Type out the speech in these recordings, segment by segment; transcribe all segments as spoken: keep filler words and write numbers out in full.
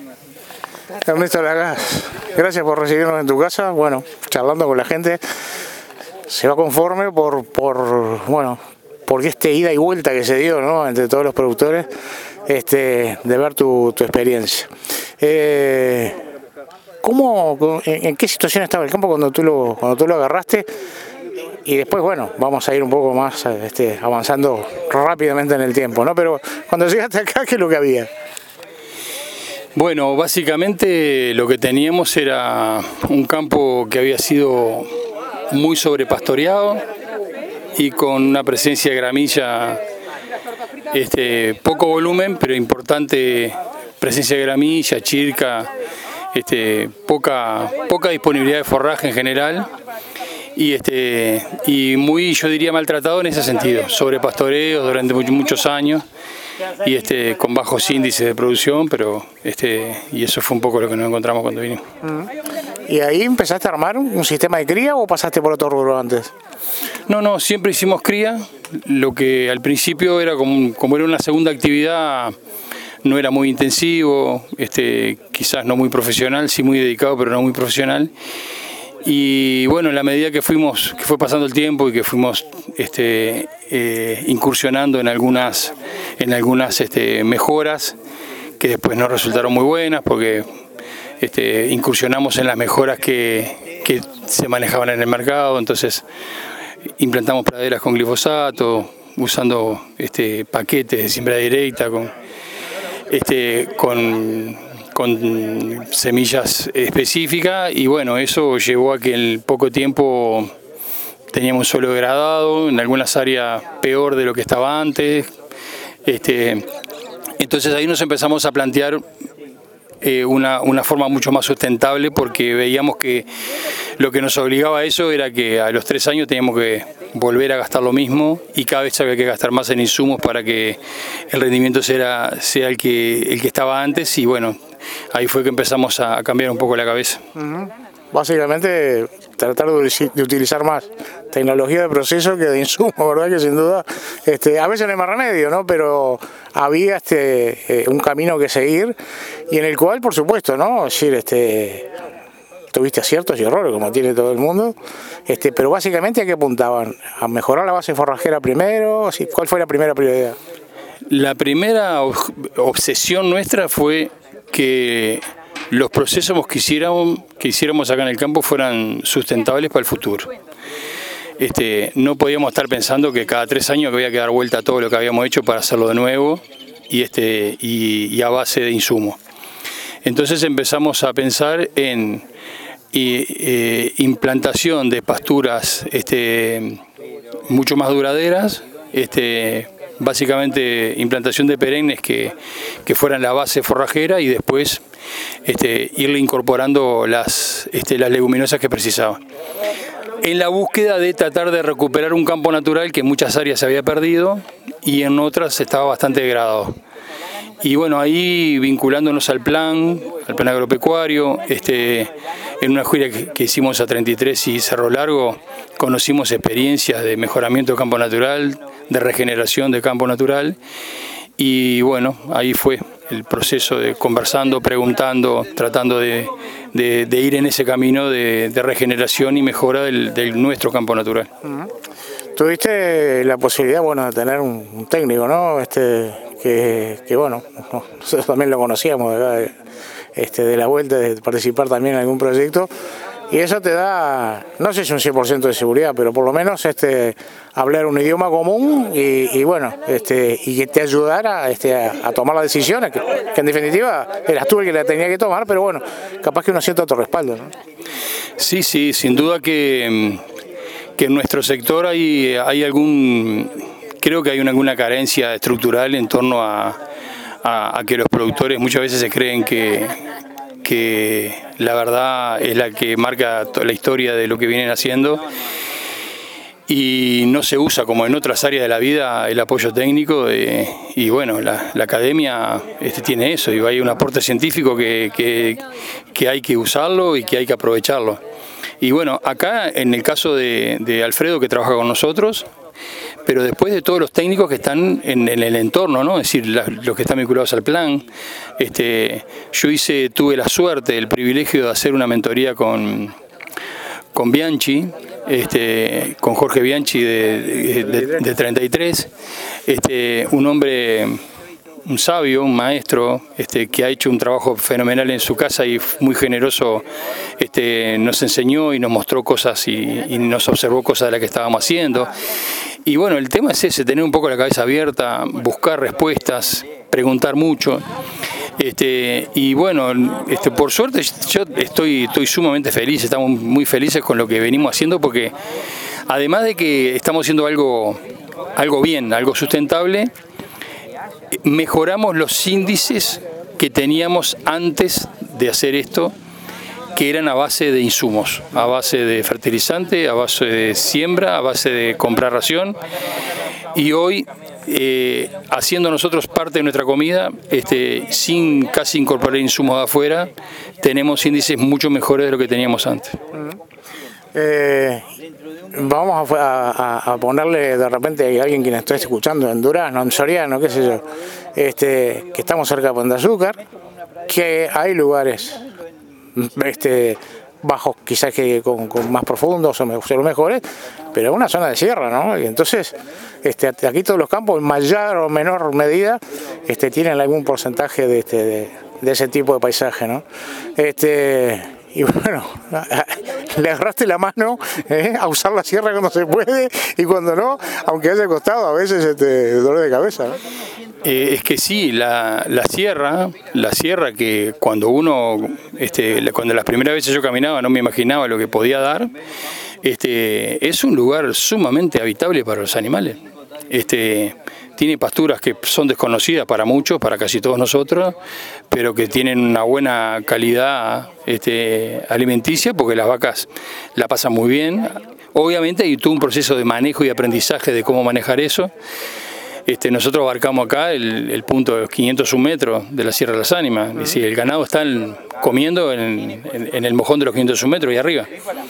Ernesto Lagaz, gracias por recibirnos en tu casa. Bueno, charlando con la gente, se va conforme por, por bueno, por este ida y vuelta que se dio, ¿no?, entre todos los productores, este, de ver tu, tu experiencia. Eh, ¿cómo, en, ¿En qué situación estaba el campo cuando tú lo, cuando tú lo agarraste? Y después, bueno, vamos a ir un poco más este, avanzando rápidamente en el tiempo, ¿no? Pero cuando llegaste acá, ¿qué es lo que había? Bueno, básicamente lo que teníamos era un campo que había sido muy sobrepastoreado y con una presencia de gramilla, este, poco volumen, pero importante presencia de gramilla, chirca, este, poca, poca disponibilidad de forraje en general. Y, este, y muy, yo diría, maltratado en ese sentido, sobrepastoreo durante muchos años y este, con bajos índices de producción, pero este, y eso fue un poco lo que nos encontramos cuando vinimos. ¿Y ahí empezaste a armar un sistema de cría o pasaste por otro rubro antes? No, no, siempre hicimos cría, lo que al principio era como, como era una segunda actividad, no era muy intensivo, este, quizás no muy profesional, sí muy dedicado, pero no muy profesional. Y bueno, en la medida que fuimos, que fue pasando el tiempo y que fuimos este, eh, incursionando en algunas, en algunas este, mejoras que después no resultaron muy buenas porque este, incursionamos en las mejoras que, que se manejaban en el mercado, entonces implantamos praderas con glifosato, usando este, paquetes de siembra directa con, este, con con semillas específicas y bueno, eso llevó a que en poco tiempo teníamos un suelo degradado, en algunas áreas peor de lo que estaba antes. Este, entonces ahí nos empezamos a plantear eh, una, una forma mucho más sustentable porque veíamos que lo que nos obligaba a eso era que a los tres años teníamos que volver a gastar lo mismo y cada vez había que gastar más en insumos para que el rendimiento sea, sea el, que, el que estaba antes y bueno, ahí fue que empezamos a cambiar un poco la cabeza. Uh-huh. Básicamente tratar de, de utilizar más tecnología de proceso que de insumo, ¿verdad? Que sin duda, este, a veces no hay más remedio, ¿no? Pero había este, eh, un camino que seguir y en el cual, por supuesto, ¿no? Es decir, este, tuviste aciertos y errores, como tiene todo el mundo, este, pero básicamente ¿a qué apuntaban? ¿A mejorar la base forrajera primero? ¿Cuál fue la primera prioridad? La primera obsesión nuestra fue que los procesos que hiciéramos, que hiciéramos acá en el campo fueran sustentables para el futuro. Este, no podíamos estar pensando que cada tres años había que dar vuelta a todo lo que habíamos hecho para hacerlo de nuevo y, este, y, y a base de insumos. Entonces empezamos a pensar en y, eh, implantación de pasturas este, mucho más duraderas, este, básicamente implantación de perennes que, que fueran la base forrajera y después este, irle incorporando las, este, las leguminosas que precisaba. En la búsqueda de tratar de recuperar un campo natural que en muchas áreas se había perdido y en otras estaba bastante degradado. Y bueno, ahí vinculándonos al plan, al plan agropecuario, este, en una gira que, que hicimos a treinta y tres y Cerro Largo, conocimos experiencias de mejoramiento de campo natural, de regeneración de campo natural, y bueno, ahí fue el proceso de conversando, preguntando, tratando de, de, de ir en ese camino de, de regeneración y mejora del, del nuestro campo natural. Uh-huh. Tuviste la posibilidad, bueno, de tener un, un técnico, ¿no? Este, que, que bueno, nosotros también lo conocíamos de, acá, este, de la vuelta, de participar también en algún proyecto. Y eso te da, no sé si un cien por ciento de seguridad, pero por lo menos este, hablar un idioma común y, y bueno, este, y que te ayudara este, a, a tomar las decisiones, que, que en definitiva eras tú el que la tenía que tomar, pero bueno, capaz que uno siente otro respaldo, ¿no? Sí, sí, sin duda que, que en nuestro sector hay, hay algún, creo que hay una, alguna carencia estructural en torno a, a, a que los productores muchas veces se creen que que la verdad es la que marca la historia de lo que vienen haciendo y no se usa como en otras áreas de la vida el apoyo técnico de, y bueno, la, la academia este, tiene eso y hay un aporte científico que, que, que hay que usarlo y que hay que aprovecharlo. Y bueno, acá en el caso de, de Alfredo que trabaja con nosotros, pero después de todos los técnicos que están en, en el entorno, ¿no? Es decir, la, los que están vinculados al plan. Este, yo hice, tuve la suerte, el privilegio de hacer una mentoría con, con Bianchi, este, con Jorge Bianchi de, de, de, de treinta y tres, este, un hombre, un sabio, un maestro, este, que ha hecho un trabajo fenomenal en su casa y muy generoso, este, nos enseñó y nos mostró cosas y, y nos observó cosas de las que estábamos haciendo. Y bueno, el tema es ese, tener un poco la cabeza abierta, buscar respuestas, preguntar mucho. Este, y bueno, este, por suerte yo estoy, estoy sumamente feliz, estamos muy felices con lo que venimos haciendo, porque además de que estamos haciendo algo, algo bien, algo sustentable, mejoramos los índices que teníamos antes de hacer esto, que eran a base de insumos, a base de fertilizante, a base de siembra, a base de comprar ración. Y hoy, eh, haciendo nosotros parte de nuestra comida, este, sin casi incorporar insumos de afuera, tenemos índices mucho mejores de lo que teníamos antes. Eh, vamos a, a, a ponerle de repente a alguien que nos esté escuchando en Durazno, en Soriano, qué sé yo, este, que estamos cerca de Puente Azúcar, que hay lugares este, bajos, quizás que con, con más profundos o los mejores, pero es una zona de sierra, ¿no? Y entonces, este, aquí todos los campos, en mayor o menor medida, este, tienen algún porcentaje de, este, de, de ese tipo de paisaje, ¿no? Este, y bueno, le agarraste la mano ¿eh? a usar la sierra cuando se puede y cuando no, aunque haya costado a veces este dolor de cabeza, ¿no? Eh, es que sí, la, la sierra, la sierra que cuando uno, este, cuando las primeras veces yo caminaba no me imaginaba lo que podía dar, este, es un lugar sumamente habitable para los animales. Este, tiene pasturas que son desconocidas para muchos, para casi todos nosotros, pero que tienen una buena calidad este, alimenticia, porque las vacas la pasan muy bien. Obviamente hay todo un proceso de manejo y aprendizaje de cómo manejar eso. Este, nosotros abarcamos acá el, el punto de los quinientos un metros de la Sierra de las Ánimas. Es decir, el ganado está en, comiendo en, en, en el mojón de los quinientos un metros y arriba.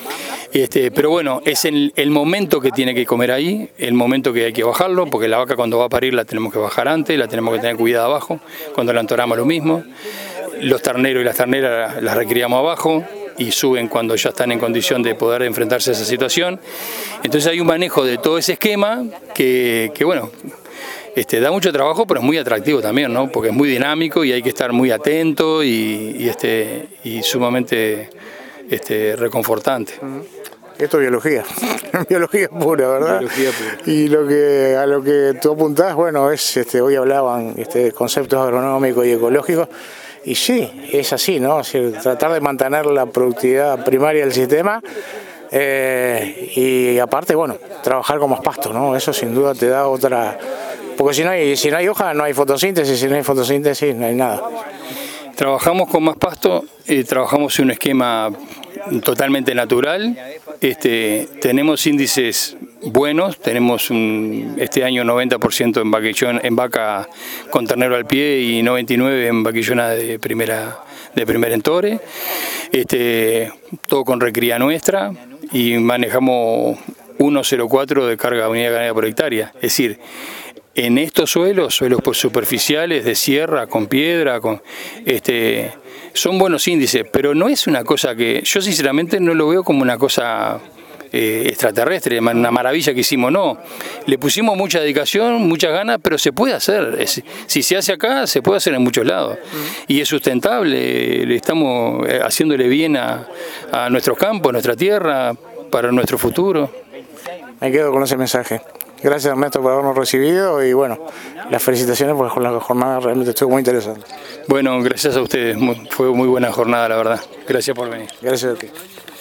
Este, pero bueno, es el, el momento que tiene que comer ahí, el momento que hay que bajarlo, porque la vaca cuando va a parir la tenemos que bajar antes, la tenemos que tener cuidado abajo, cuando la entoramos lo mismo. Los terneros y las terneras las recriamos abajo y suben cuando ya están en condición de poder enfrentarse a esa situación. Entonces hay un manejo de todo ese esquema que, que bueno, Este, da mucho trabajo, pero es muy atractivo también, ¿no? Porque es muy dinámico y hay que estar muy atento y, y, este, y sumamente este, reconfortante. Esto es biología, biología pura, ¿verdad? Biología pura. Y lo que, a lo que tú apuntás, bueno, es, este, hoy hablaban este, de conceptos agronómicos y ecológicos, y sí, es así, ¿no? Es decir, tratar de mantener la productividad primaria del sistema. Eh, y aparte, bueno, trabajar con más pasto, ¿no? Eso sin duda te da otra... Porque si no hay, si no hay hoja, no hay fotosíntesis, si no hay fotosíntesis, no hay nada. Trabajamos con más pasto, eh, trabajamos en un esquema totalmente natural, este, tenemos índices buenos, tenemos un, este año noventa por ciento en, vaquillón, en vaca con ternero al pie y noventa y nueve por ciento en vaquillona de primera, de primer entore, este, todo con recría nuestra y manejamos uno coma cero cuatro de carga unidad ganadera por hectárea, es decir, en estos suelos, suelos superficiales de sierra, con piedra, con, este, son buenos índices, pero no es una cosa que, yo sinceramente no lo veo como una cosa eh, extraterrestre, una maravilla que hicimos, no. Le pusimos mucha dedicación, muchas ganas, pero se puede hacer. Es, si se hace acá, se puede hacer en muchos lados. Y es sustentable, le estamos haciéndole bien a, a nuestros campos, a nuestra tierra, para nuestro futuro. Me quedo con ese mensaje. Gracias, Ernesto, por habernos recibido y bueno, las felicitaciones porque la jornada realmente estuvo muy interesante. Bueno, gracias a ustedes, fue muy buena jornada, la verdad. Gracias por venir. Gracias a ti.